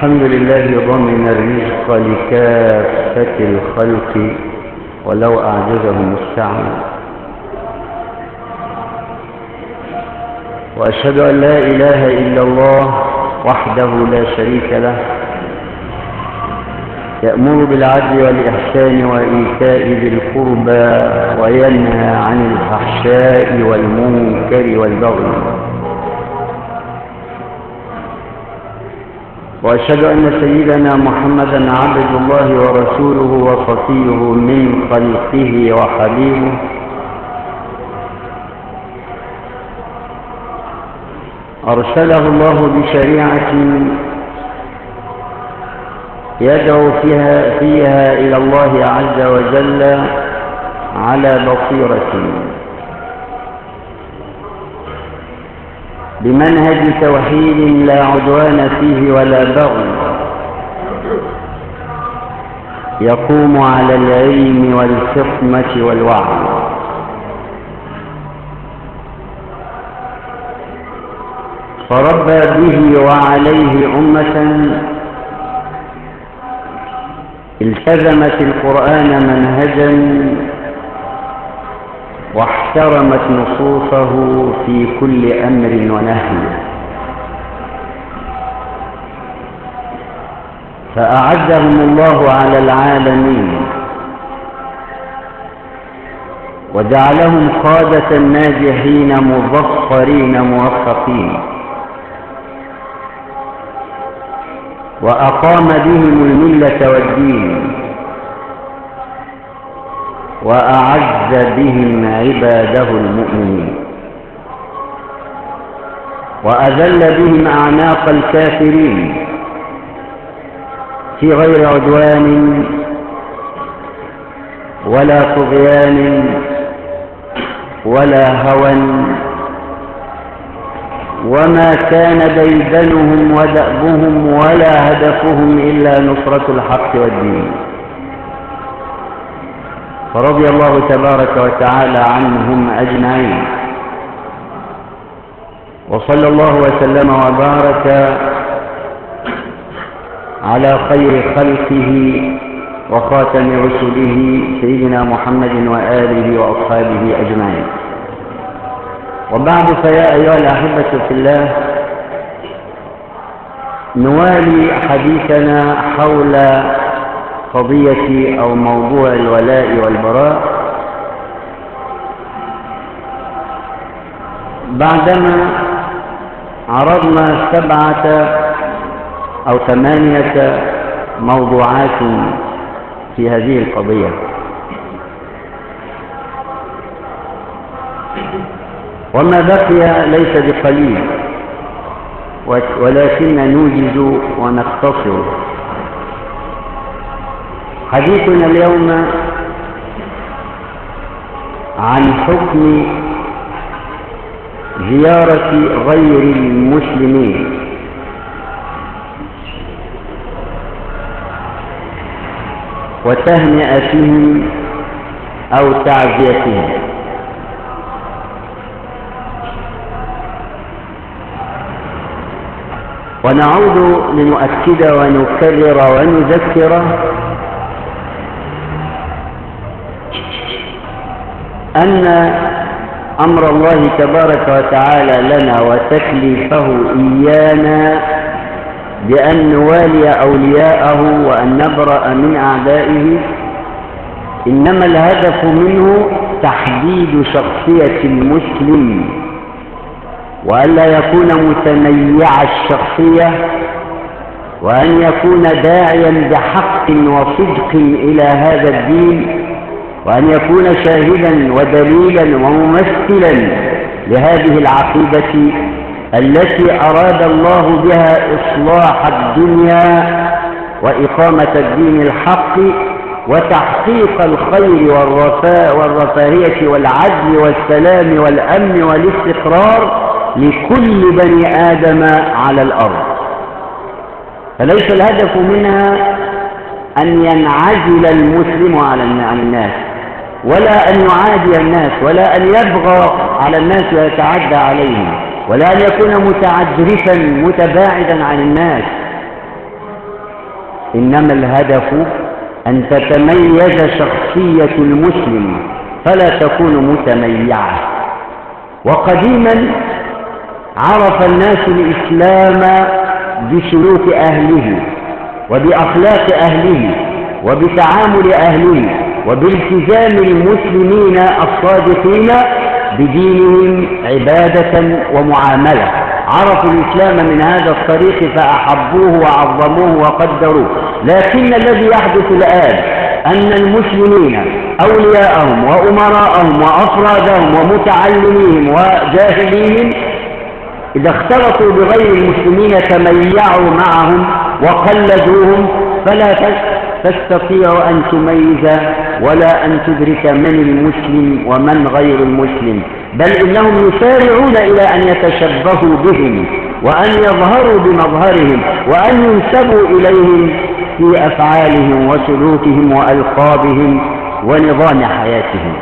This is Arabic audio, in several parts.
الحمد لله ضمن الرزق لكافة الخلق ولو أعجزهم السعي. وأشهد أن لا إله إلا الله وحده لا شريك له، يأمر بالعدل والإحسان وإيتاء ذي القربى وينهى عن الفحشاء والمنكر والبغي. وأشهد أن سيدنا محمدا عبد الله ورسوله وصفيه من خلقه وحبيبه، أرسله الله بشريعة يدعو فيها إلى الله عز وجل على بصيرة، بمنهج توحيد لا عدوان فيه ولا بغي، يقوم على العلم والحكمة والوعي. فربى به وعليه أمة التزمت القرآن منهجا واحترمت نصوصه في كل أمر ونهي، فأعزهم الله على العالمين وجعلهم قادة ناجحين مظفرين موفقين، وأقام بهم الملة والدين، وأعز بهم عباده المؤمنين، وأذل بهم أعناق الكافرين في غير عدوان ولا طغيان ولا هوى، وما كان ديدنهم ودأبهم ولا هدفهم إلا نصرة الحق والدين. فرضي الله تبارك وتعالى عنهم أجمعين، وصلى الله وسلم وبارك على خير خلقه وخاتم رسله سيدنا محمد وآله وأصحابه أجمعين. وبعد، فيا أيها الأحبة في الله، نوالي حديثنا حول قضية أو موضوع الولاء والبراء، بعدما عرضنا 7 أو 8 موضوعات في هذه القضية. وما بقي ليس بقليل، ولكن نوجز ونختصر. حديثنا اليوم عن حكم زيارة غير المسلمين وتهنئتهم أو تعزيتهم. ونعود لنؤكد ونكرر ونذكر أن أمر الله تبارك وتعالى لنا وتكليفه إيانا بأن نوالي أولياءه وأن نبرأ من أعدائه، إنما الهدف منه تحديد شخصية المسلم، وألا يكون متميع الشخصية، وأن يكون داعيا بحق وصدق إلى هذا الدين، وأن يكون شاهدا ودليلا وممثلا لهذه العقيدة التي أراد الله بها إصلاح الدنيا وإقامة الدين الحق وتحقيق الخير والرفاهية والعدل والسلام والأمن والاستقرار لكل بني آدم على الأرض. فليس الهدف منها أن ينعزل المسلم عن الناس، ولا أن يعادي الناس، ولا أن يبغى على الناس ويتعدى عليهم، ولا أن يكون متعجرفا متباعدا عن الناس، إنما الهدف أن تتميز شخصية المسلم فلا تكون متميعة. وقديما عرف الناس الإسلام بسلوك أهله وبأخلاق أهله وبتعامل أهله وبالتزام المسلمين الصادقين بدينهم عبادة ومعاملة. عرفوا الإسلام من هذا الطريق فأحبوه وعظموه وقدروه. لكن الذي يحدث الآن أن المسلمين أولياءهم وأمراءهم وأفرادهم ومتعلميهم وجاهليهم إذا اختلطوا بغير المسلمين تميعوا معهم وقلدوهم، فلا تستطيع أن تميز ولا أن تدرك من المسلم ومن غير المسلم، بل إنهم يسارعون إلى أن يتشبهوا بهم وأن يظهروا بمظهرهم وأن ينسبوا إليهم في أفعالهم وسلوكهم وألقابهم ونظام حياتهم.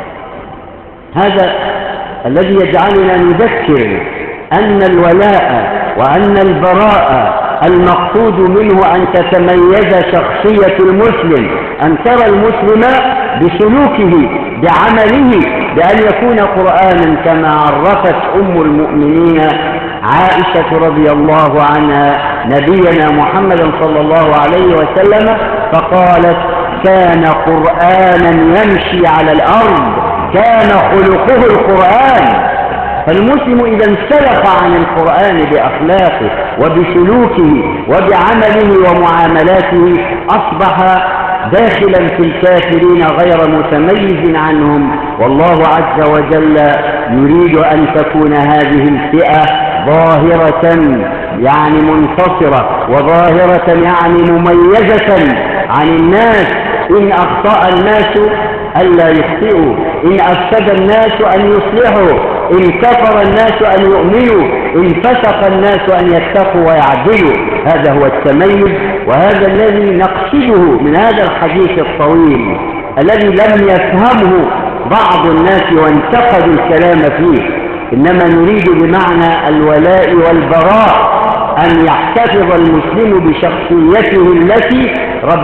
هذا الذي يجعلنا نذكر أن الولاء وأن البراء المقصود منه أن تتميز شخصية المسلم، أن ترى المسلم بسلوكه بعمله بأن يكون قرآنا كما عرفت أم المؤمنين عائشة رضي الله عنها نبينا محمدا صلى الله عليه وسلم فقالت: كان قرآنا يمشي على الأرض، كان خلقه القرآن. فالمسلم إذا انسلخ عن القرآن بأخلاقه وبسلوكه وبعمله ومعاملاته أصبح داخلا في الكافرين غير متميز عنهم. والله عز وجل يريد أن تكون هذه الفئة ظاهرة يعني منتصرة، وظاهرة يعني مميزة عن الناس. إن أخطأ الناس ألا يخطئوا، إن أفسد الناس أن يصلحوا، إن كفر الناس أن يؤمنوا، إن فسق الناس أن يتقوا ويعدلوا. هذا هو التميز، وهذا الذي نقصده من هذا الحديث الطويل الذي لم يفهمه بعض الناس وانتقدوا الكلام فيه. إنما نريد بمعنى الولاء والبراء أن يحتفظ المسلم بشخصيته التي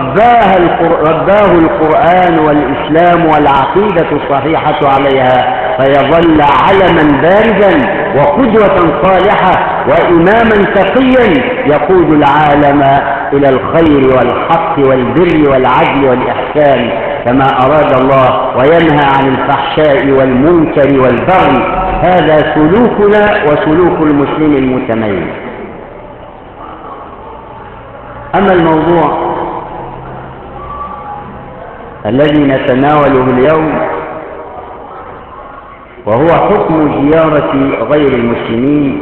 رباه القرآن والإسلام والعقيدة الصحيحة عليها، فيظل علما بارزا وقدوة صالحة وإماما تقيا يقود العالم إلى الخير والحق والبر والعدل والإحسان كما أراد الله، وينهى عن الفحشاء والمنكر والبغي. هذا سلوكنا وسلوك المسلم المتميز. أما الموضوع الذي نتناوله اليوم وهو حكم زيارة غير المسلمين،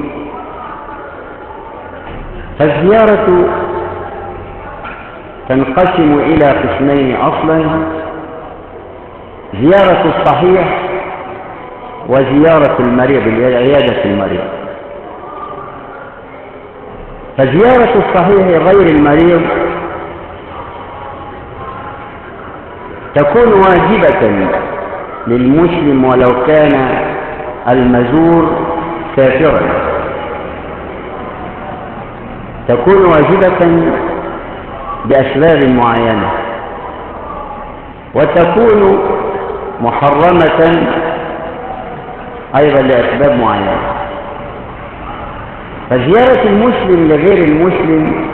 فالزيارة تنقسم إلى قسمين أصلا: زيارة الصحيح وزيارة المريض، عيادة المريض. فزيارة الصحيح غير المريض تكون واجبة للمسلم ولو كان المزور كافرا، تكون واجبة بأسباب معينة، وتكون محرمة أيضا لأسباب معينة. فزيارة المسلم لغير المسلم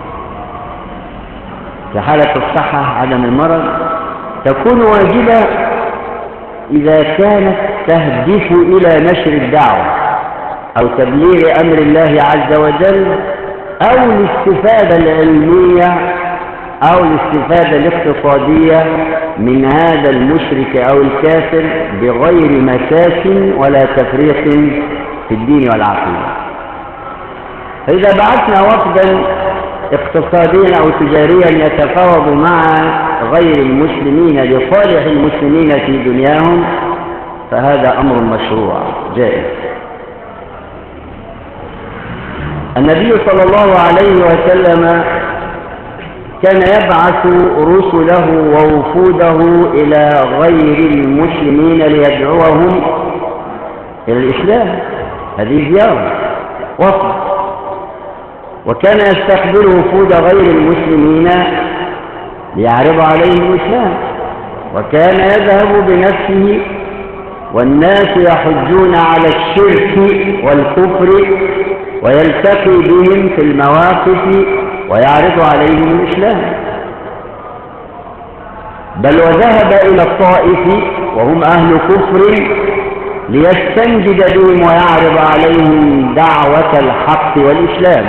في حالة الصحة عدم المرض تكون واجبة إذا كانت تهدف إلى نشر الدعوة أو تبليغ أمر الله عز وجل أو الاستفادة العلمية أو الاستفادة الاقتصادية من هذا المشرك أو الكافر بغير مساس ولا تفريق في الدين والعقيدة. فإذا بعثنا وفدا اقتصاديا أو تجاريا يتفاوض مع غير المسلمين لصالح المسلمين في دنياهم فهذا أمر مشروع جائز. النبي صلى الله عليه وسلم كان يبعث رسله ووفوده إلى غير المسلمين ليدعوهم إلى الإسلام. هذه زيارة وفد، وكان يستقبل وفود غير المسلمين ليعرض عليهم الإسلام، وكان يذهب بنفسه والناس يحجون على الشرك والكفر ويلتقي بهم في المواقف ويعرض عليهم الإسلام. بل وذهب إلى الطائف وهم أهل كفر ليستنجد بهم ويعرض عليهم دعوة الحق والإسلام.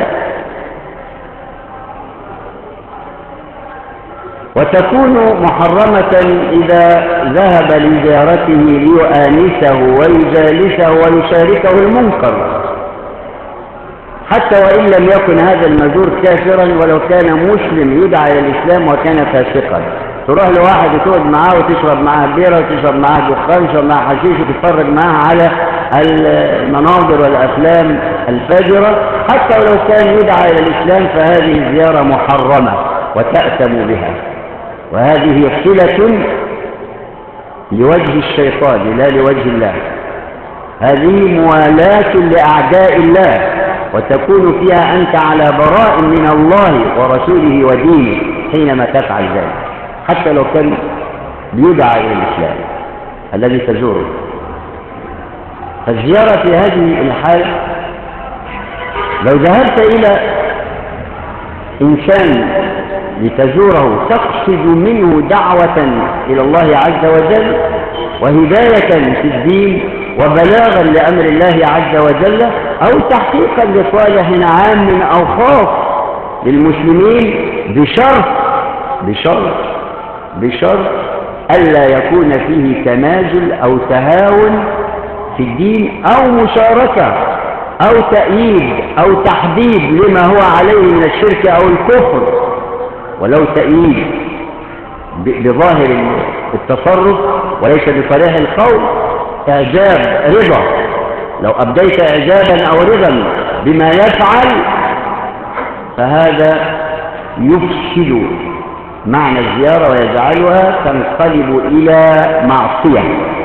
وتكون محرمة إذا ذهب لزيارته ليؤانسه ويجالسه ويشاركه المنكر، حتى وإن لم يكن هذا المزور كافرا، ولو كان مسلم يدعى إلى الإسلام وكان فاسقا. تروح لواحد وتقعد معاه وتشرب معاه بيرة وتشرب معاه دخان وتشرب معاه حشيش وتتفرج معاه على المناظر والأفلام الفاجرة، حتى ولو كان يدعى إلى الإسلام فهذه الزيارة محرمة وتأثم بها. وهذه صلة لوجه الشيطان لا لوجه الله، هذه موالاة لأعداء الله، وتكون فيها أنت على براء من الله ورسوله ودينه حينما تفعل ذلك، حتى لو كان بيدعى إلى الإسلام الذي تزوره. فالزيارة في هذه الحالة لو ذهبت إلى إنسان لتزوره تقصد منه دعوة إلى الله عز وجل وهداية في الدين وبلاغا لأمر الله عز وجل، أو تحقيقا لصالح عام أو خاص للمسلمين، بشرط ألا يكون فيه تنازل أو تهاون في الدين أو مشاركة أو تأييد أو تحديد لما هو عليه من الشرك أو الكفر، ولو تأييد بظاهر التصرف وليس بصريح القول، إعجاب رضا. لو أبديت إعجابا أو رضا بما يفعل فهذا يفسد معنى الزيارة ويجعلها تنقلب إلى معصية.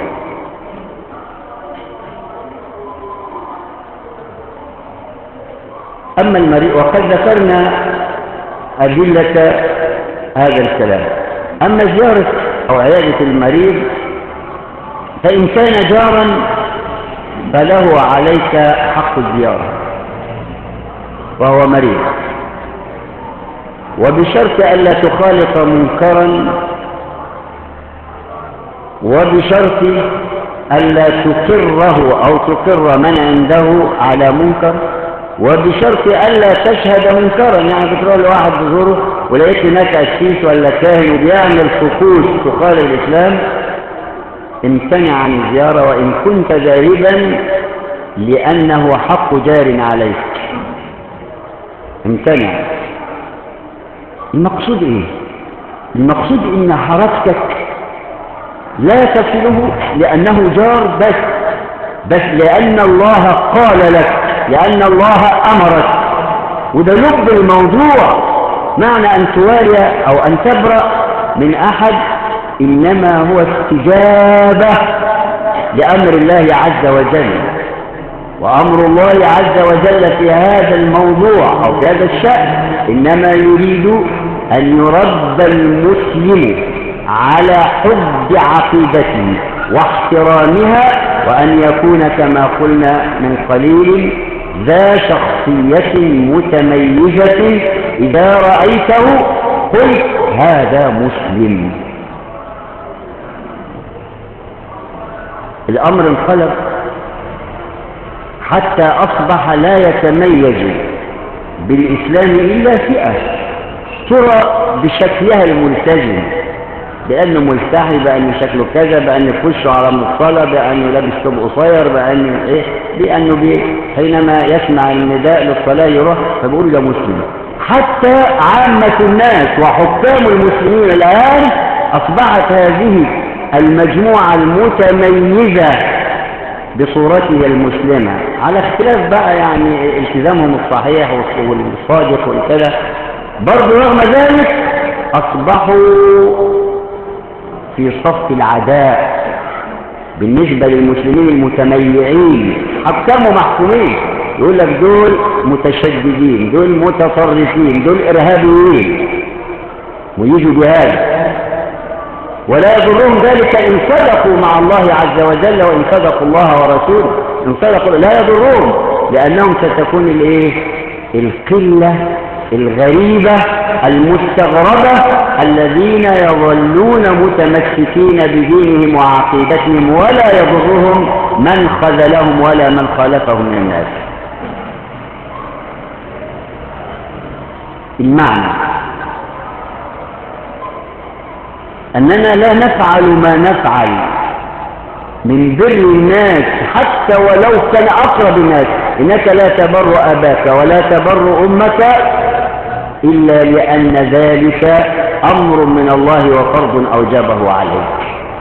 أما المريء، وقد ذكرنا أدلة هذا الكلام. أما زيارة أو عيادة المريض فإن كان جارا فله عليك حق الزيارة وهو مريض، وبشرط ألا تخالط منكرا، وبشرط ألا تقره أو تقر من عنده على منكر، وبشرط ألا تشهد منكرا. يعني بتروح لواحد تزوره ولقيت هناك أسيس ولا كاهن وبيعمل طقوس تخالف الإسلام، امتنع عن الزيارة وإن كنت ذاهبا لأنه حق جار عليك، امتنع. المقصود إيه؟ المقصود إن حركتك لا تصله لأنه جار بس لأن الله قال لك، لأن الله أمرك، وده لب الموضوع. معنى أن توالي أو أن تبرأ من أحد إنما هو استجابة لأمر الله عز وجل، وأمر الله عز وجل في هذا الموضوع أو في هذا الشأن إنما يريد أن يرد المسلم على حب عقيدته واحترامها، وأن يكون كما قلنا من قليل ذا شخصية متميزة إذا رأيته قلت هذا مسلم. الأمر انقلب حتى أصبح لا يتميز بالإسلام إلا فئة ترى بشكلها الملتزم، بأنه ملتحي، بأنه شكله كذا، بأنه وشه على مصطلة، بأنه لابس ثوب قصير، بأنه حينما يسمع النداء للصلاة يروح فبيقول ده مسلم. حتى عامة الناس وحكام المسلمين الآن أصبحت هذه المجموعة المتميزة بصورتها المسلمة، على اختلاف بقى يعني التزامهم الصحيح والصادق والكذا، برضو رغم ذلك أصبحوا في صف العداء بالنسبة للمسلمين المتميعين. حكموا محكومين، يقول لك دول متشددين، دول متطرفين، دول إرهابيين. ويجوا جهاد، ولا يضرهم ذلك إن صدقوا مع الله عز وجل وإن صدقوا الله ورسوله. إن صدقوا لا يضرهم، لأنهم ستكون القلة الغريبة المستغربة الذين يظلون متمسكين بدينهم وعقيدتهم ولا يضرهم من خذلهم ولا من خالفهم من الناس. المعنى أننا لا نفعل ما نفعل من بر الناس حتى ولو كان أقرب الناس. إنك لا تبر أباك ولا تبر أمك إلا لأن ذلك أمر من الله وفرض أوجبه عليك.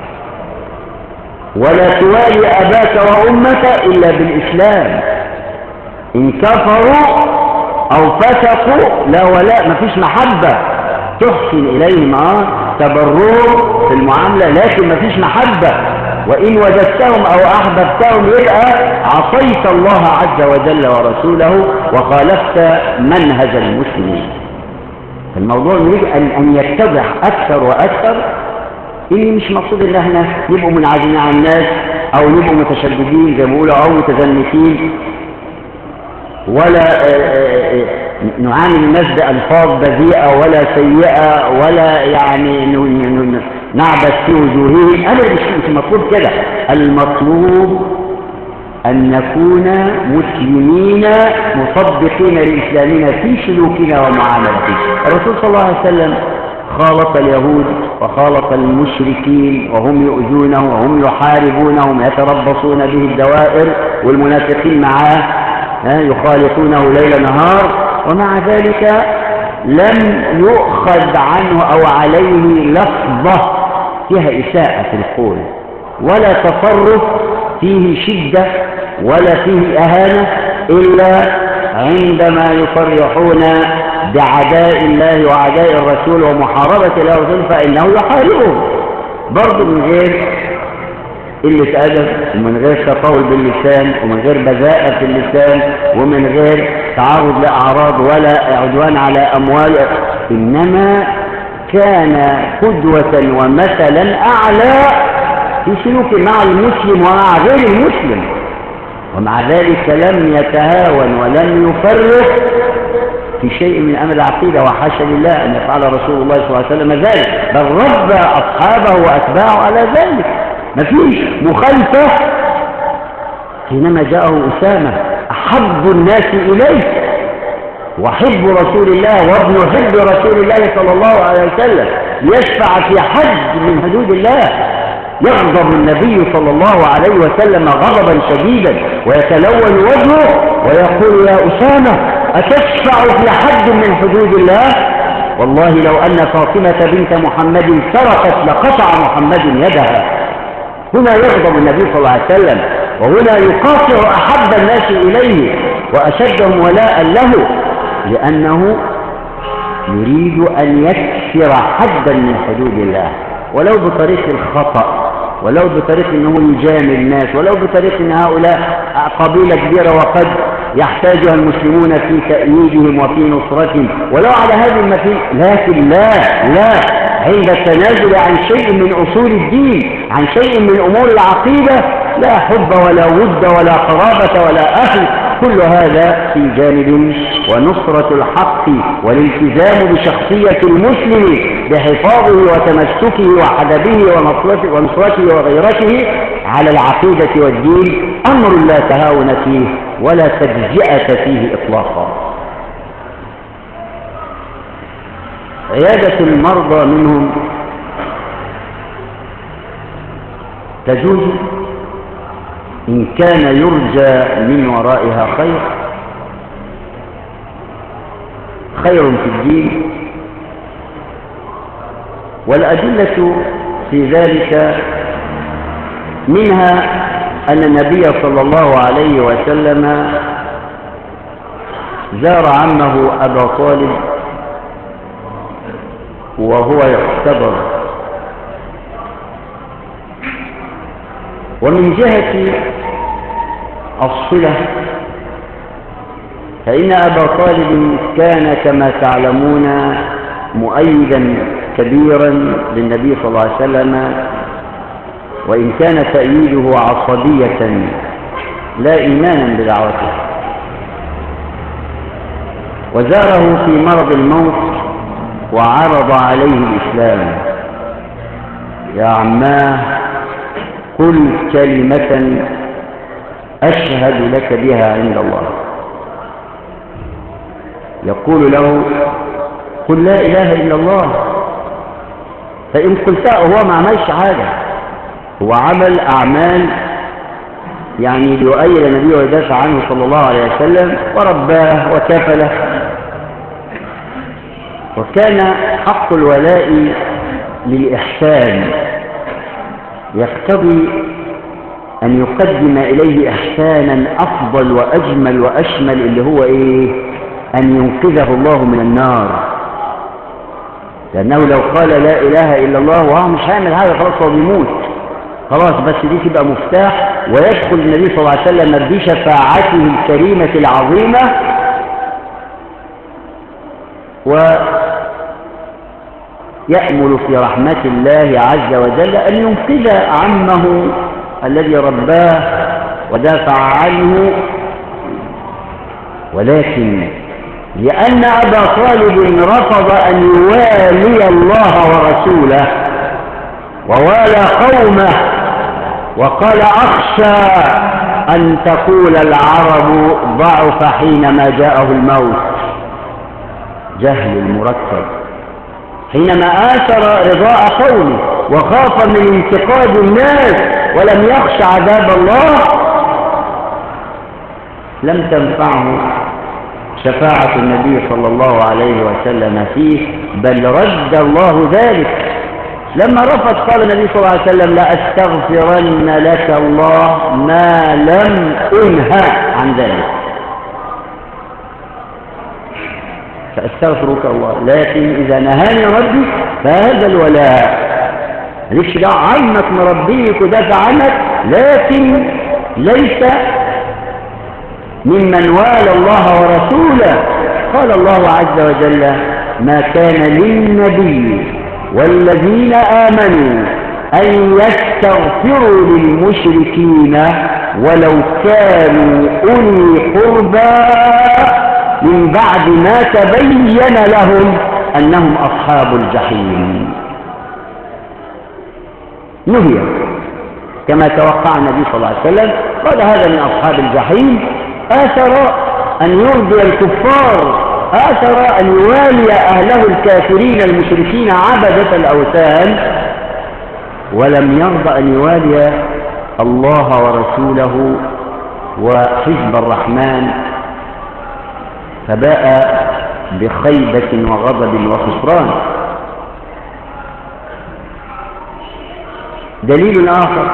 ولا توالي أباك وأمك إلا بالإسلام. إن كفروا أو فسقوا لا ولاء، مفيش محبة. تحسن إليهم تبرهم في المعاملة، لكن مفيش محبة. وإن وجدتهم أو أحببتهم يبقى عصيت الله عز وجل ورسوله وخالفت منهج المسلمين. الموضوع يريد أن يتضح أكثر وأكثر. إني مش مقصود إن احنا نبقوا منعزلين عن الناس أو نبقوا متشددين زي ما بيقولوا أو متزمتين، ولا نعامل الناس بألفاظ بذيئة ولا سيئة ولا يعني نعبث في وجوههم. أبدا مش المطلوب كده. المطلوب أن نكون مسلمين مصدقين لإسلامنا في سلوكنا ومعاملتنا. الرسول صلى الله عليه وسلم خالط اليهود وخالط المشركين وهم يؤذونه وهم يحاربونهم يتربصون به الدوائر، والمنافقين معاه يخالطونه ليل نهار، ومع ذلك لم يؤخذ عنه أو عليه لفظة فيها إساءة في القول ولا تصرف فيه شدة ولا فيه أهانة، إلا عندما يصرحون بعداء الله وعداء الرسول ومحاربة الله ورسوله فإنه يحاربهم برضه من غير قلة أدب ومن غير تطاول باللسان ومن غير بذاءة في اللسان ومن غير تعرض لأعراض ولا عدوان على أموال، إنما كان قدوة ومثلا أعلى في سلوك مع المسلم ومع غير المسلم، ومع ذلك لم يتهاون ولم يفرق في شيء من أمر العقيدة، وحاشا لله أن يفعل رسول الله صلى الله عليه وسلم ذلك، بل ربى أصحابه وأتباعه على ذلك. ما فيش مخالفة. حينما جاءه أسامة أحب الناس إليه وحب رسول الله وابن حب رسول الله صلى الله عليه وسلم يشفع في حد من حدود الله، يغضب النبي صلى الله عليه وسلم غضبا شديدا ويتلون وجهه ويقول يا أسامة أتشفع في حد من حدود الله؟ والله لو أن فاطمة بنت محمد سرقت لقطع محمد يدها. هنا يغضب النبي صلى الله عليه وسلم، وهنا يقاطع أحب الناس إليه وأشدهم ولاء له، لأنه يريد أن يكسر حدا من حدود الله، ولو بطريق الخطأ، ولو بطريق أنه يجامل الناس، ولو بطريق أن هؤلاء قبيلة كبيرة وقد يحتاجها المسلمون في تأييدهم وفي نصرتهم، ولو على هذه المثل. لكن لا عند التنازل عن شيء من أصول الدين، عن شيء من أمور العقيدة، لا حب ولا ود ولا قرابة ولا أهل، كل هذا في جانب، ونصرة الحق والالتزام بشخصية المسلم بحفاظه وتمسكه وحدبه ونصرته وغيرته على العقيدة والدين أمر لا تهاون فيه ولا تجزئة فيه إطلاقا. عيادة المرضى منهم تجوز إن كان يرجى من ورائها خير في الدين، والأدلة في ذلك منها أن النبي صلى الله عليه وسلم زار عمه أبا طالب وهو يختبر. ومن جهة الصلة فإن أبا طالب كان كما تعلمون مؤيدا كبيرا للنبي صلى الله عليه وسلم، وإن كان تأييده عصبية لا إيمانا بدعوته. وزاره في مرض الموت وعرض عليه الإسلام: يا عماه قل كلمة أشهد لك بها عند الله. يقول له: قل لا إله إلا الله. فإن قلتها هو ما عملش حاجة، هو عمل أعمال يعني ليؤيد النبي ويدافع عنه صلى الله عليه وسلم، ورباه وكفله. وكان حق الولاء للإحسان، يقتضي أن يقدم إليه إحسانا أفضل وأجمل وأشمل، اللي هو إيه؟ أن ينقذه الله من النار. لأنه لو قال لا إله إلا الله وهو مش هيعمل حاجة، خلاص هو بيموت خلاص، بس دي تبقى مفتاح ويدخل النبي صلى الله عليه وسلم بشفاعته الكريمة العظيمة، ويأمل في رحمة الله عز وجل أن ينقذ عمه الذي رباه ودافع عنه. ولكن لأن أبا طالب رفض أن يوالي الله ورسوله ووالى قومه، وقال: أخشى أن تقول العرب ضعف حينما جاءه الموت. جهل المركب. حينما آثر رضاء قومه وخاف من انتقاد الناس ولم يخش عذاب الله، لم تنفعه شفاعة النبي صلى الله عليه وسلم فيه، بل رد الله ذلك. لما رفض قال النبي صلى الله عليه وسلم: لا أستغفرن لك الله ما لم أنهى عن ذلك. فأستغفرك الله، لكن إذا نهاني ربي فهذا الولاء. ليش ده عمك مربيك ودافع عنك، لكن ليس ممن والى الله ورسوله. قال الله عز وجل: ما كان للنبي والذين آمنوا أن يستغفروا للمشركين ولو كانوا أولي قربى من بعد ما تبين لهم أنهم أصحاب الجحيم. نهي كما توقع النبي صلى الله عليه وسلم، قال: هذا من أصحاب الجحيم. آثر أن يرضي الكفار، آثر أن يوالي أهله الكافرين المشركين عبدة الأوثان، ولم يرضى أن يوالي الله ورسوله وحزب الرحمن، فباء بخيبة وغضب وخسران. دليل آخر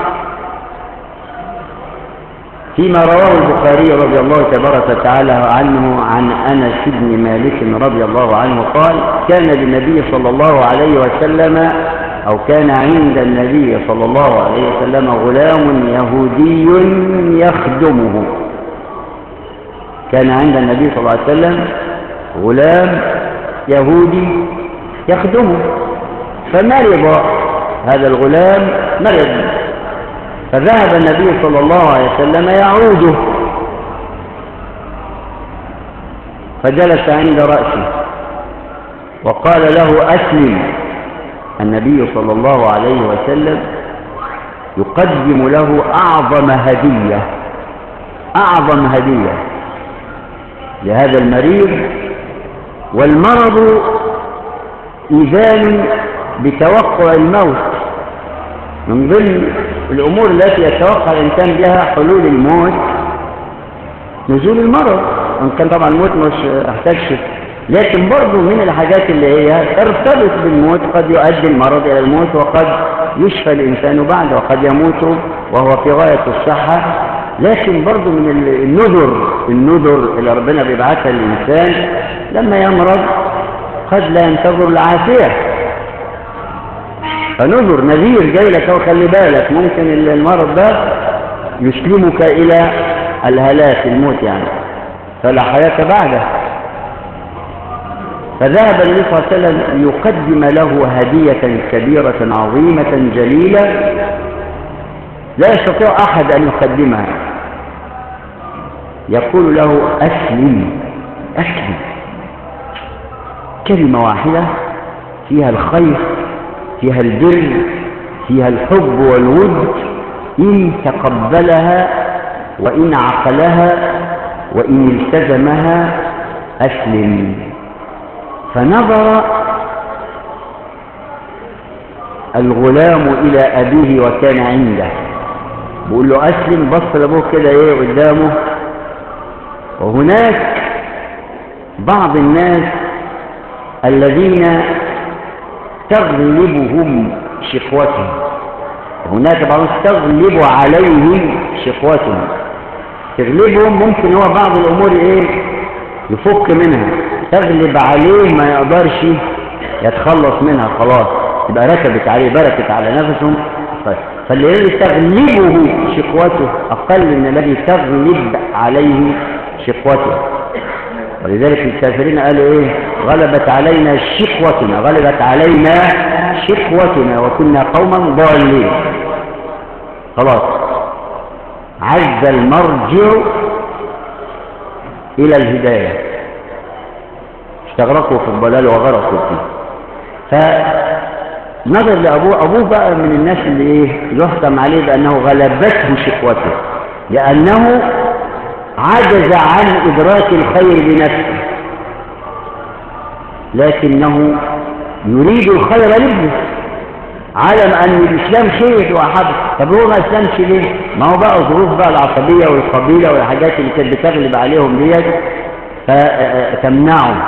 فيما رواه البخاري رضي الله تبارك وتعالى عنه عن أنس بن مالك رضي الله عنه قال: كان للنبي صلى الله عليه وسلم، أو كان عند النبي صلى الله عليه وسلم غلام يهودي يخدمه. كان عند النبي صلى الله عليه وسلم غلام يهودي يخدمه، فمرض هذا الغلام، مرض، فذهب النبي صلى الله عليه وسلم يعوده، فجلس عند رأسه وقال له: أسلم. النبي صلى الله عليه وسلم يقدم له أعظم هدية، أعظم هدية لهذا المريض. والمرض إذان بتوقع الموت. من ضمن الأمور التي يتوقع الإنسان بها حلول الموت نزول المرض، وإن كان طبعا الموت مش احتاجش، لكن برضو من الحاجات اللي هي ترتبط بالموت. قد يؤدي المرض إلى الموت، وقد يشفى الإنسان بعد، وقد يموت وهو في غاية الصحة. لكن برضو من النذر اللي ربنا بيبعثها للإنسان لما يمرض قد لا ينتظر العافية، فنذر نذير جاي لك، وخلي بالك ممكن المرض ده يسلمك إلى الهلاك، الموت يعني، فلا حياة بعده. فذهب النبي صلى الله عليه وسلم ليقدم له هدية كبيرة عظيمة جليلة لا يستطيع أحد أن يقدمها. يقول له أسلم أسلم، كلمة واحدة فيها الخير، فيها البر، فيها الحب والود، إن تقبلها وإن عقلها وإن التزمها أسلم. فنظر الغلام إلى أبيه وكان عنده، بيقول له أسلم، بص لأبوه كده إيه قدامه. وهناك بعض الناس الذين تغلبهم شقوتهم، هناك بعض تغلب عليهم شقوتهم. تغلبهم ممكن هو بعض الأمور إيه يفك منها، تغلب عليه ما يقدرش يتخلص منها، خلاص يبقى ركبت عليه، بركت على نفسهم. فالذي تغلبه شقوته أقل من الذي تغلب عليه شقوته. ولذلك الكافرين قالوا إيه؟ غلبت علينا شقوتنا، غلبت علينا شقوتنا وكنا قوما ضالين. خلاص عز المرجع إلى الهداية، استغرقوا في الضلال وغرقوا فيه. فنظر لأبوه بقى من الناس اللي إيه يحكم عليه بأنه غلبته شقوته، لأنه عجز عن إدراك الخير بنفسه، لكنه يريد الخير لابنه، علم أن الإسلام خير وأحب. طب هو ما أسلمش ليه؟ ما هو بقى ظروف بقى العصبية والقبيلة والحاجات اللي كانت بتغلب عليهم ديت فتمنعه.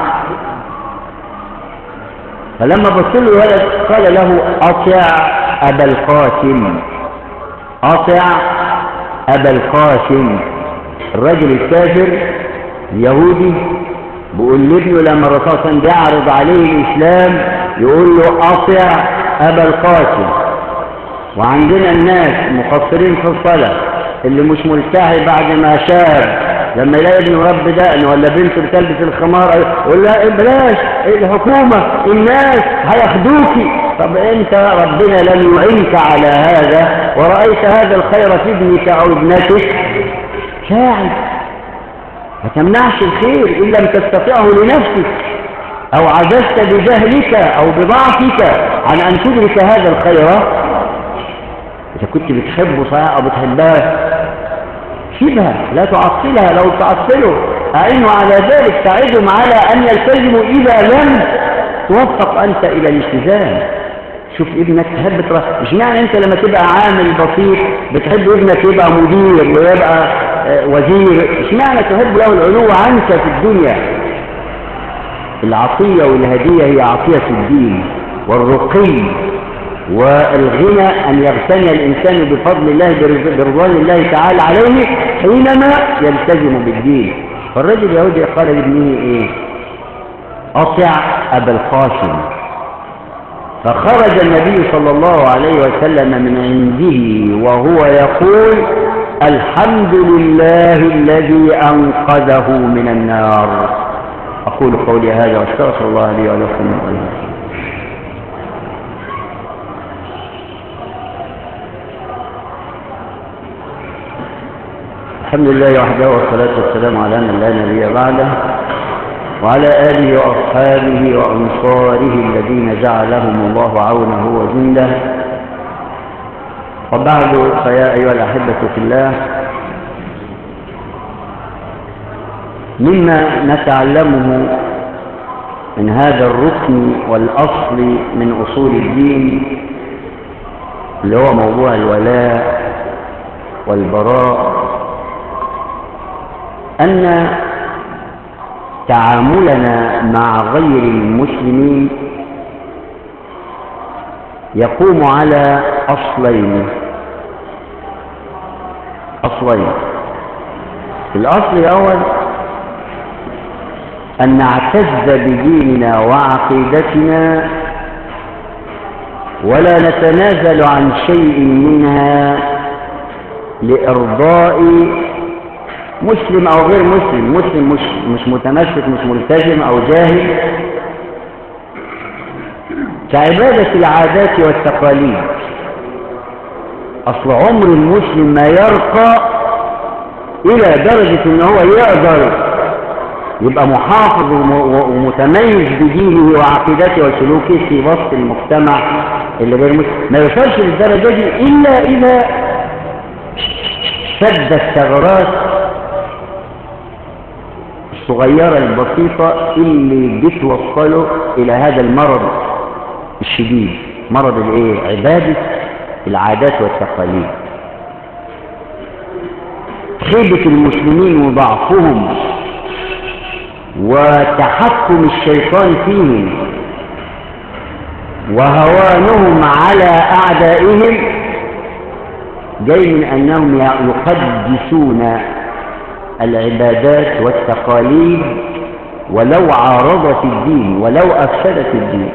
فلما بص له الولد قال له أطع أبا القاسم، أطع أبا القاسم. الرجل الكافر اليهودي بيقول لابنه لما الرسول صلى الله عليه وسلم بيعرض عليه الإسلام يقول له أطع أبا القاسم. وعندنا الناس مقصرين في الصلاة اللي مش ملتحي بعد ما شاب، لما يلاقي ابنه رب دقن ولا بنته بتلبس الخمار يقول لا بلاش، الحكومة الناس هياخدوكي. طب انت ربنا لم يعينك على هذا ورأيت هذا الخير في ابنك أو ابنتك، ساعد، ما تمنعش الخير إن لم تستطيعه لنفسك أو عجزت بجهلك أو بضعفك عن أن تدرك هذا الخير. إذا كنت بتحبه صحيح أو بتحبها سيبها، لا تعطلها. لو تعطله أعنه على ذلك، ساعدهم على أن يلتزموا إذا لم توفق أنت إلى الالتزام. شوف ابنك تحب مش معنى أنت لما تبقى عامل بسيط بتحب ابنك يبقى مدير ويبقى وزير، مش معنى تحب له العلو عنك في الدنيا. العطية والهدية هي عطية الدين والرقي والغنى، أن يغتني الإنسان بفضل الله برضوان الله تعالى عليه حينما يلتزم بالدين. فالرجل اليهودي قال لابنه إيه؟ أطع أبا القاسم. فخرج النبي صلى الله عليه وسلم من عنده وهو يقول الحمد لله الذي أنقذه من النار. أقول قولي هذا واستغفر الله لي ولكم. الحمد لله وحده والصلاة والسلام على من لا نبي بعده وعلى آله وأصحابه وأنصاره الذين جعلهم الله عونه وجنده. وبعد، فيا أيها الأحبة في الله، مما نتعلمه من هذا الركن والأصل من أصول الدين اللي هو موضوع الولاء والبراء، أن تعاملنا مع غير المسلمين يقوم على أصلين. الأصل الأول أن نعتز بديننا وعقيدتنا ولا نتنازل عن شيء منها لإرضاء مسلم أو غير مسلم، مسلم مش متمسك مش ملتزم أو جاهل، كعبادة العادات والتقاليد. أصل عمر المسلم ما يرقى إلى درجة إن هو يقدر يبقى محافظ ومتميز بدينه وعقيدته وسلوكه في وسط المجتمع اللي غير مسلم. ما يوصلش للدرجة دي إلا إذا سد الثغرات الصغيرة البسيطة اللي بتوصله إلى هذا المرض الشديد، مرض الايه؟ عبادة العادات والتقاليد. خيبة المسلمين وضعفهم وتحكم الشيطان فيهم وهوانهم على أعدائهم جاي من أنهم يقدسون العبادات والتقاليد ولو عارضت الدين ولو أفسدت الدين.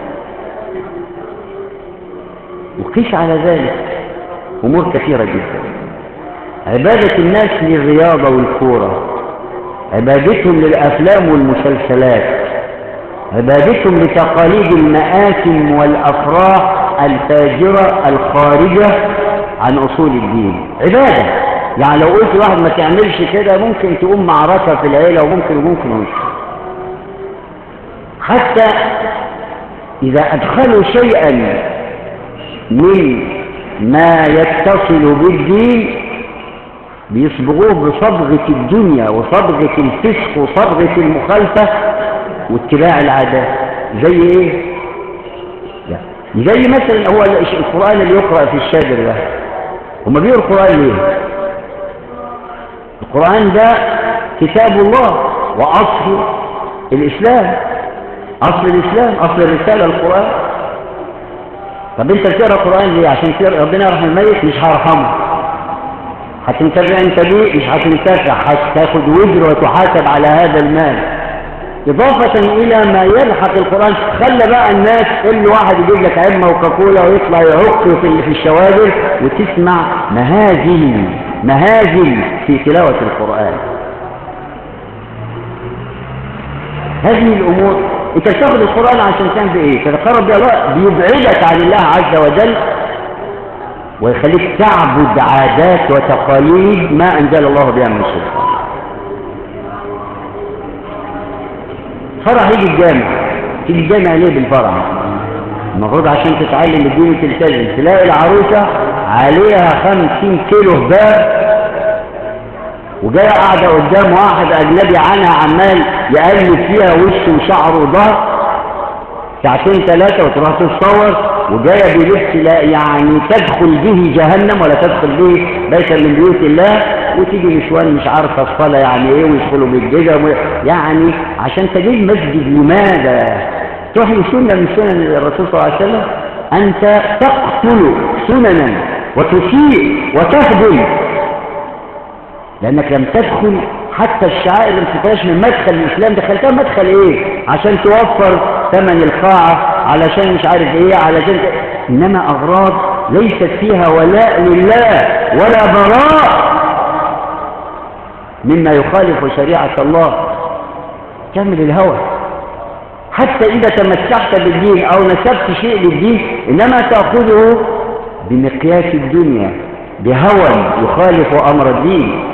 وقيس على ذلك أمور كثيرة جدا. عبادة الناس للرياضة والكورة، عبادتهم للأفلام والمسلسلات، عبادتهم لتقاليد المآتم والأفراح الفاجرة الخارجة عن أصول الدين. عبادة يعني لو قلت واحد ما تعملش كده ممكن تقوم معركة في العيلة وممكن حتى إذا أدخلوا شيئا من ما يتصل بالدين بيصبغوه بصبغة الدنيا وصبغة الفسق وصبغة المخالفة واتباع العادات. زي ايه؟ زي مثلا هو القرآن اللي يقرأ في الشادر ده، هما بيقرأوا القرآن ليه؟ القرآن ده كتاب الله وأصل الإسلام، أصل الإسلام، أصل الرسالة القرآن. طب انت بتقرأ القرآن ليه؟ عشان ربنا يرحم الميت مش هرحمه، هتنتفع انت بيه مش هتنتفع، هتاخد وزر وتحاسب على هذا المال. إضافة إلى ما يلحق القرآن، خلى بقى الناس كل واحد يجيب لك عمة وكاكولا ويطلع يعق في الشوادر وتسمع مهازل في تلاوة القرآن. هذه الأمور انت بتاخد القرآن عشان تعمل ايه؟ تتقرب بها الله، بيبعدك عن الله عز وجل ويخليك تعبد عادات وتقاليد ما أنزل الله بها من سلطان. فرح يجي الجامع، تيجي الجامع ليه بالفرح؟ المفروض عشان تتعلم الدين وتلتزم. تلاقي العروسة عليها 50 كيلو هباب وجاية قاعدة قدام واحد أجنبي عنها عمال يقلب فيها وشه وشعره وظهر ساعتين ثلاثة وتروح تتصور، وجاية بلبس لا يعني تدخل به جهنم ولا تدخل به بيتا من بيوت الله، وتيجي نسوان مش عارفة الصلاة يعني ايه ويدخلوا بالجزم يعني عشان تجي المسجد. لماذا؟ تحيي سنة من سنن الرسول صلى الله عليه وسلم. أنت تقتل سننا وتسيء وتهدم، لأنك لم تدخل حتى الشعائر اللي بتتعيش من مدخل الإسلام دخلتها مدخل ايه؟ عشان توفر ثمن القاعة، علشان مش عارف ايه، علشان إنما أغراض ليست فيها ولاء لله ولا براء مما يخالف شريعة الله. كامل الهوى. حتى إذا تمسكت بالدين أو نسبت شيء للدين إنما تأخذه بمقياس الدنيا بهوى يخالف أمر الدين.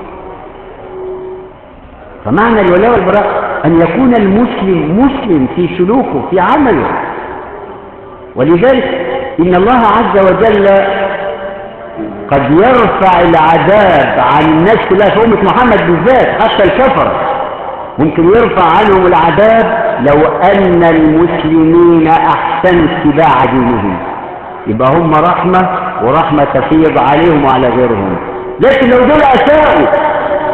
فمعنى الولاء والبراء أن يكون المسلم مسلم في سلوكه في عمله. ولذلك إن الله عز وجل قد يرفع العذاب عن الناس كلها في أمة محمد بالذات، حتى الكفر ممكن يرفع عنهم العذاب لو أن المسلمين أحسنوا اتباع دينهم، يبقى هم رحمة ورحمة تفيض عليهم وعلى غيرهم. لكن لو دول أساءوا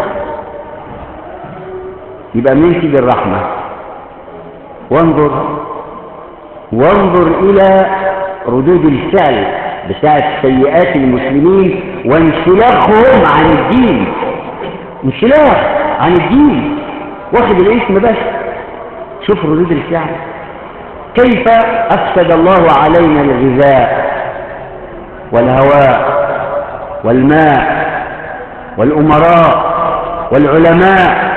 يبقى مين تيجي الرحمة؟ وانظر إلى ردود الفعل بتاعت سيئات المسلمين وانسلاخهم عن الدين. انسلاخ عن الدين واخد الاسم بس. شوف ردود الفعل كيف أفسد الله علينا الغذاء والهواء والماء والأمراء والعلماء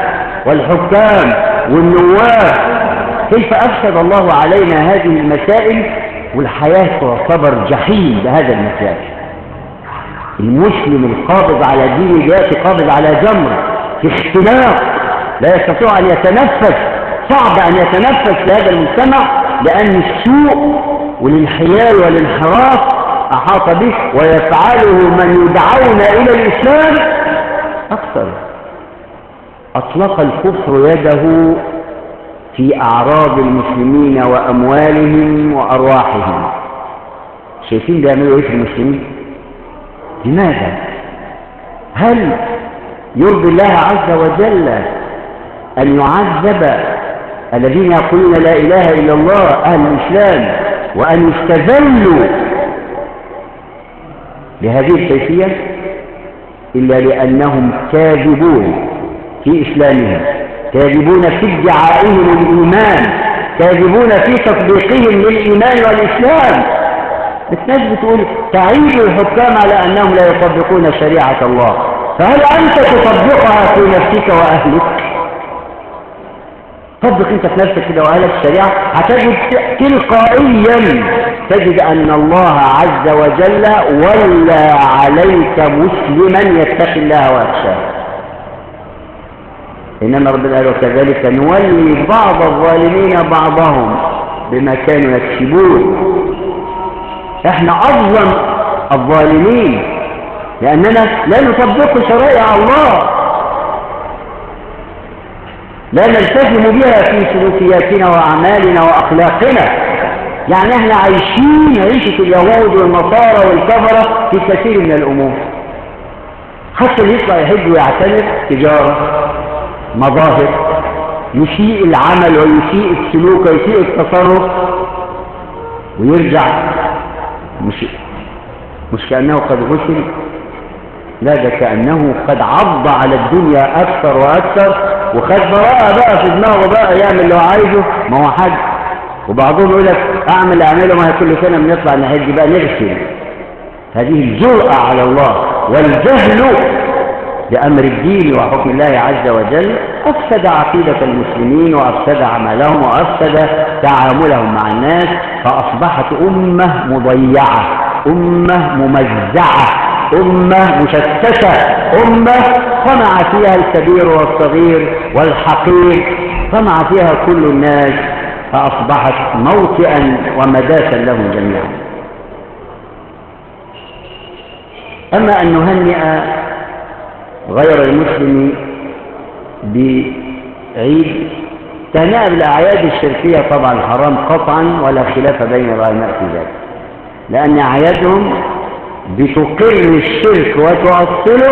والحكام والنواب. كيف أفسد الله علينا هذه المسائل والحياة تعتبر جحيم بهذا المكان. المسلم القابض على دينه يأتي قابض على جمر في اختلاق، لا يستطيع أن يتنفس، صعب أن يتنفس في هذا المجتمع، لأن السوء والانحيال والانحراف أحاط به، ويفعله من يدعون إلى الإسلام أكثر. أطلق الكفر يده في أعراض المسلمين وأموالهم وأرواحهم. شايفين بيعملوا إيه في المسلمين؟ لماذا؟ هل يرضي الله عز وجل أن يعذب الذين يقولون لا إله إلا الله أهل الإسلام وأن يستذلوا بهذه الكيفية؟ إلا لأنهم كاذبون في إسلامهم، كاذبون في ادعائهم الإيمان، كاذبون في تطبيقهم للإيمان والإسلام. ناس بتقول تعيب الحكام على أنهم لا يطبقون شريعة الله، فهل أنت تطبقها في نفسك وأهلك؟ طبق أنت في نفسك كده وأهلك الشريعة، هتجد تلقائيا تجد أن الله عز وجل ولى عليك مسلما يتقي الله ويخشاه. إنما ربنا قال وكذلك نولي بعض الظالمين بعضهم بما كانوا يكسبون. احنا أظلم الظالمين لأننا لا نطبق شرائع الله، لا نلتزم بها في سلوكياتنا وأعمالنا وأخلاقنا. يعني احنا عايشين عيشة اليهود والنصارى والكفرة في كثير من الأمور. حتى اللي يطلع يحج ويعتمر تجارة، مظاهر، يسيء العمل ويسيء السلوك ويسيء التصرف ويرجع مش كأنه قد غسل، لا ده كأنه قد عض على الدنيا أكثر وأكثر، وخد براءة بقى في دماغه بقى يعمل اللي هو عايزه. ما هو حج، وبعضهم يقول لك أعمله، ما هي كل سنة بنطلع نحج بقى نغسل. هذه الجرأة على الله والجهل بأمر الدين وحكم الله عز وجل أفسد عقيدة المسلمين وأفسد عملهم وأفسد تعاملهم مع الناس، فأصبحت أمة مضيعة، أمة ممزعة، أمة مشتتة، أمة طمع فيها الكبير والصغير والحقير، طمع فيها كل الناس، فأصبحت موطئا ومداسا لهم جميعا. أما أن نهنئ غير المسلم بعيد، تهنئة بالأعياد الشركية طبعا حرام قطعا ولا خلاف بين العلماء في ذلك، لأن أعيادهم بتقر الشرك وتؤصله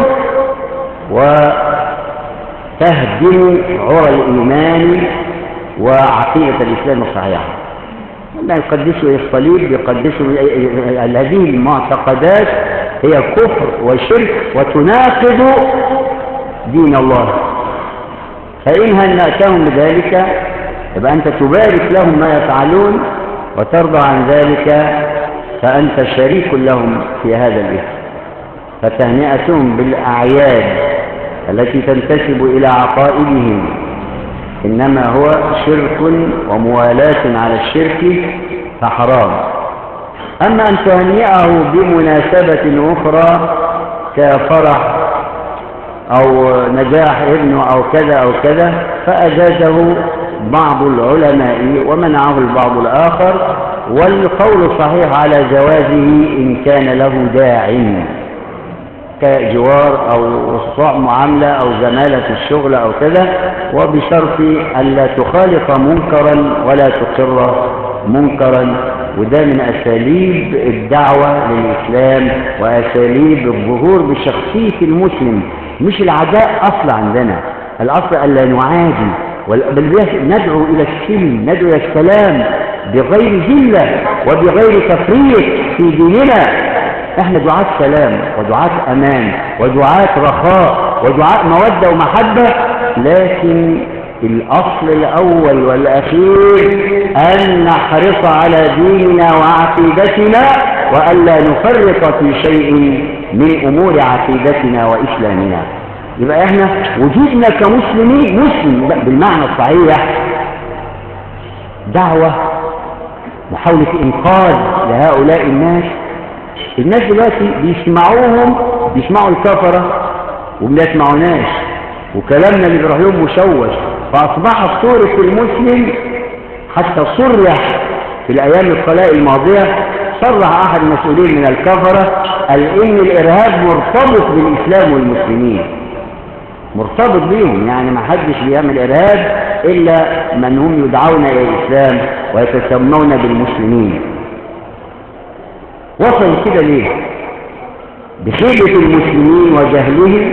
وتهدم عرى الإيمان وعقيدة الإسلام الصحيحة. لما يقدسوا الصليب، يقدسوا هذه المعتقدات، هي كفر وشرك وتناقض دين الله. فإن هنأتهم بذلك يبقى أنت تبارك لهم ما يفعلون وترضى عن ذلك، فأنت شريك لهم في هذا الإثم. فتهنئتهم بالأعياد التي تنتسب إلى عقائدهم إنما هو شرك وموالاة على الشرك، فحرام. أما أن تهنئه بمناسبة أخرى كفرح أو نجاح ابنه أو كذا أو كذا، فأجازه بعض العلماء ومنعه البعض الآخر، والقول الصحيح على جوازه إن كان له داع كجوار أو معاملة أو زمالة في الشغل أو كذا، وبشرط ألا تخالط منكرا ولا تقر منكرا. وده من أساليب الدعوة للإسلام وأساليب الظهور بشخصية المسلم، مش العداء أصل عندنا. الأصل ألا نعادي، بل ندعو إلى السلم، ندعو إلى السلام بغير ذلة وبغير تفريط في ديننا. احنا دعاة سلام ودعاة أمان ودعاة رخاء ودعاة مودة ومحبة، لكن الأصل الأول والأخير أن نحرص على ديننا وعقيدتنا، وألا نفرط في شيء من أمور عقيدتنا وإسلامنا. يبقى احنا وجودنا كمسلمين، مسلم بالمعنى الصحيح، دعوة محاولة إنقاذ لهؤلاء الناس. الناس دلوقتي بيسمعوا الكفرة وما يسمعوناش، وكلامنا اللي بيروح لهم مشوش، فأصبحت صورة المسلم حتى صرح في الأيام القلائل الماضية، صرح أحد المسؤولين من الكفرة قال إن الإرهاب مرتبط بالإسلام والمسلمين، مرتبط بيهم، يعني ما حدش بيعمل إرهاب إلا من هم يدعون إلى الإسلام ويتسمون بالمسلمين. وصل كده ليه؟ بخيبة المسلمين وجهلهم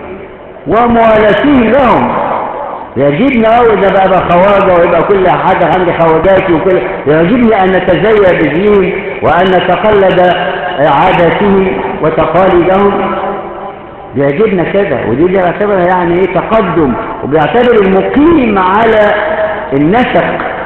وموالاتهم لهم. يجبني أول ده بقى خواجة ويبقى كل حاجة عندي خواجاتي وكل، يجبني أن نتزيى بدين وأن نتقلد عاداتهم وتقاليدهم، بيعجبنا كده. ودي بيعتبرها يعني ايه تقدم، وبيعتبر المقيم على النسق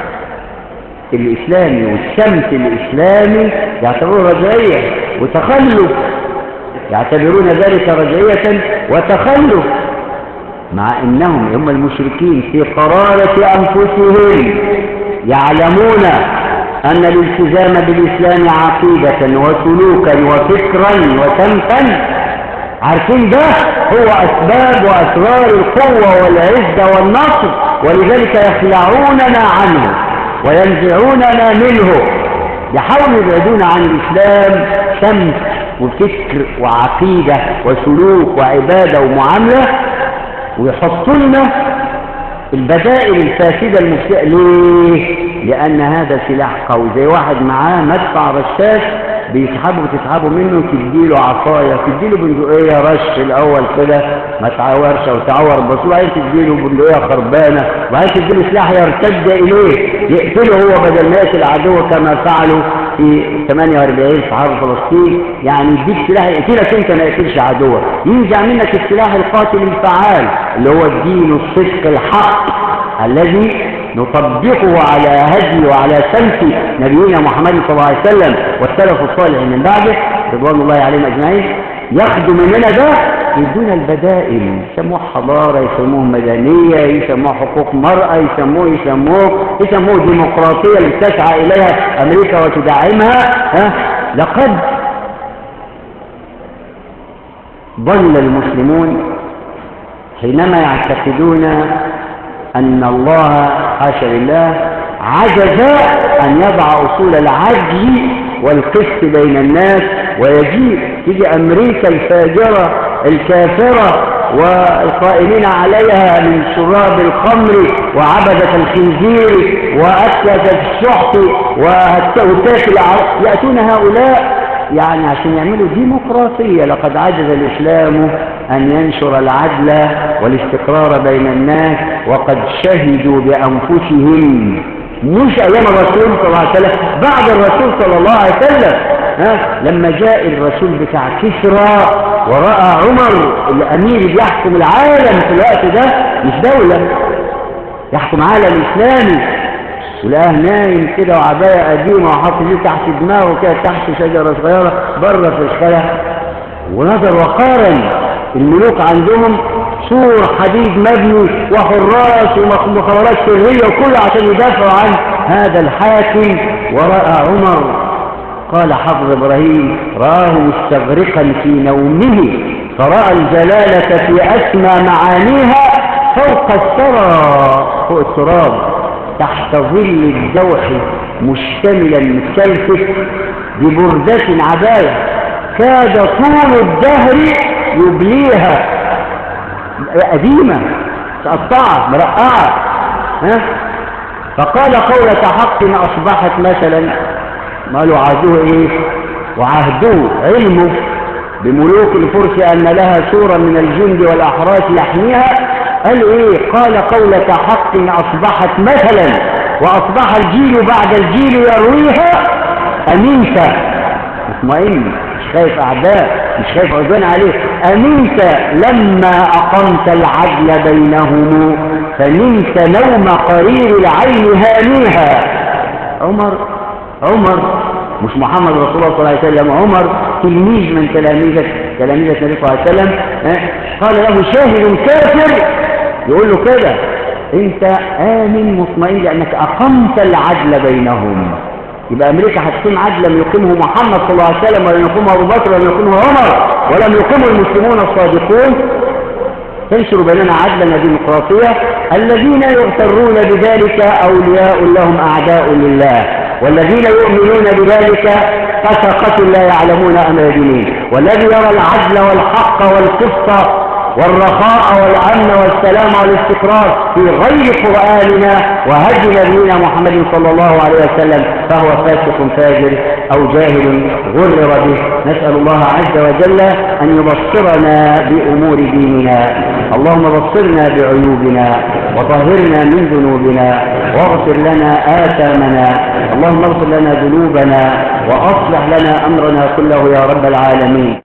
الإسلامي والسمت الإسلامي يعتبروه رجعية وتخلف، يعتبرون ذلك رجعية وتخلف، مع انهم هم المشركين في قرارة انفسهم يعلمون ان الالتزام بالاسلام عقيدة وسلوكا وفكرا وسمتا، عارفين ده هو اسباب واسرار القوة والعزة والنصر، ولذلك يخلعوننا عنه وينزعوننا منه، يحاولوا يبعدون عن الاسلام سمت وفكر وعقيدة وسلوك وعبادة ومعاملة، ويحطوا لنا البدائل الفاسدة المفسدة. ليه؟ لأن هذا سلاح قوي، زي واحد معاه مدفع رشاش بتسحبه منه، تديله عصاية، تديله بندقية رش الأول كده ما تعورش أو تعور بس، وبعدين تديله بندقية خربانة، وبعدين تديله سلاح يرتد إليه يقتله هو بدل ما يقتل عدوه كما فعلوا في 48 في حرب فلسطين. يعني يديك سلاح يقتلك انت ما يقتلش عدوك، ينزع منك السلاح القاتل الفعال اللي هو الدين الصدق الحق الذي نطبقه على هدي وعلى سمت نبينا محمد صلى الله عليه وسلم والسلف الصالح من بعده رضوان الله عليهم اجمعين. ياخدوا مننا ده يدونا البدائل، يسموه حضارة، يسموه مدنية، يسموه حقوق مرأة، يسموه ديمقراطية اللي تسعى إليها أمريكا وتدعمها. لقد ضل المسلمون حينما يعتقدون أن الله حاشا لله عجز أن يضع أصول العدل والقسط بين الناس، تيجي أمريكا الفاجرة الكافرة والقائمين عليها من شراب الخمر وعبدة الخنزير وأكلة الشحط وتاكل، يأتون هؤلاء يعني عشان يعملوا ديمقراطية. لقد عجز الإسلام أن ينشر العدل والاستقرار بين الناس، وقد شهدوا بأنفسهم، مش أيام الرسول صلى الله عليه وسلم، بعد الرسول صلى الله عليه وسلم. لما جاء الرسول بتاع كسرى ورأى عمر الأمير بيحكم العالم في الوقت ده، مش دولة، يحكم عالم إسلامي، ولقاه نايم كده وعباية قديمة وحاطط ليه تحت دماغه كده تحت شجرة صغيرة بره في الخلا، ونظر وقارن. الملوك عندهم سور حديد مبني وحراس ومخابرات سرية وكله عشان يدافعوا عن هذا الحاكم. ورأى عمر، قال حافظ إبراهيم، رآه مستغرقا في نومه فرأى الجلالة في أسمى معانيها فوق الثرى، فوق التراب تحت ظل الجوح مشتملا متكلفت ببردة عباية كاد طول الدهر يبليها، قديمة تقطعت مرقعة. فقال قولة حق أصبحت مثلا، قالوا عهده ايه؟ وعهده علمه بملوك الفرس أن لها سورا من الجند والأحراس يحميها. قال ايه؟ قال قولة حق أصبحت مثلا، وأصبح الجيل بعد الجيل يرويها أمنت، مطمئن، مش خايف أعداء، مش خايف عدوان عليه. أمنت لما أقمت العدل بينهم فنمت نوم قرير العين هانيها. عمر مش محمد رسول الله صلى الله عليه وسلم، عمر تلميذ من تلاميذ النبي صلى الله عليه وسلم. قال له شاهد كافر يقول له كده، انت آمن مطمئن لأنك أقمت العدل بينهم. يبقى أمريكا هتكون عدل لم يقيمه محمد صلى الله عليه وسلم ولم يقيمه أبو بكر ولم يقيمه عمر ولم يقيمه المسلمون الصادقون. تنشر بيننا عدلا ديمقراطية. الذين يغترون بذلك أولياء لهم أعداء لله، والذين يؤمنون بذلك فسقة لا يعلمون أمر دينهم. والذي يرى العدل والحق والقسط والرخاء والأمن والسلام والاستقرار في غير قرآننا وهدي نبينا محمد صلى الله عليه وسلم فهو فاسق فاجر أو جاهل غرر به. نسأل الله عز وجل أن يبصرنا بأمور ديننا. اللهم بصرنا بعيوبنا وطهرنا من ذنوبنا واغفر لنا آثامنا. اللهم اغفر لنا ذنوبنا وأصلح لنا أمرنا كله يا رب العالمين.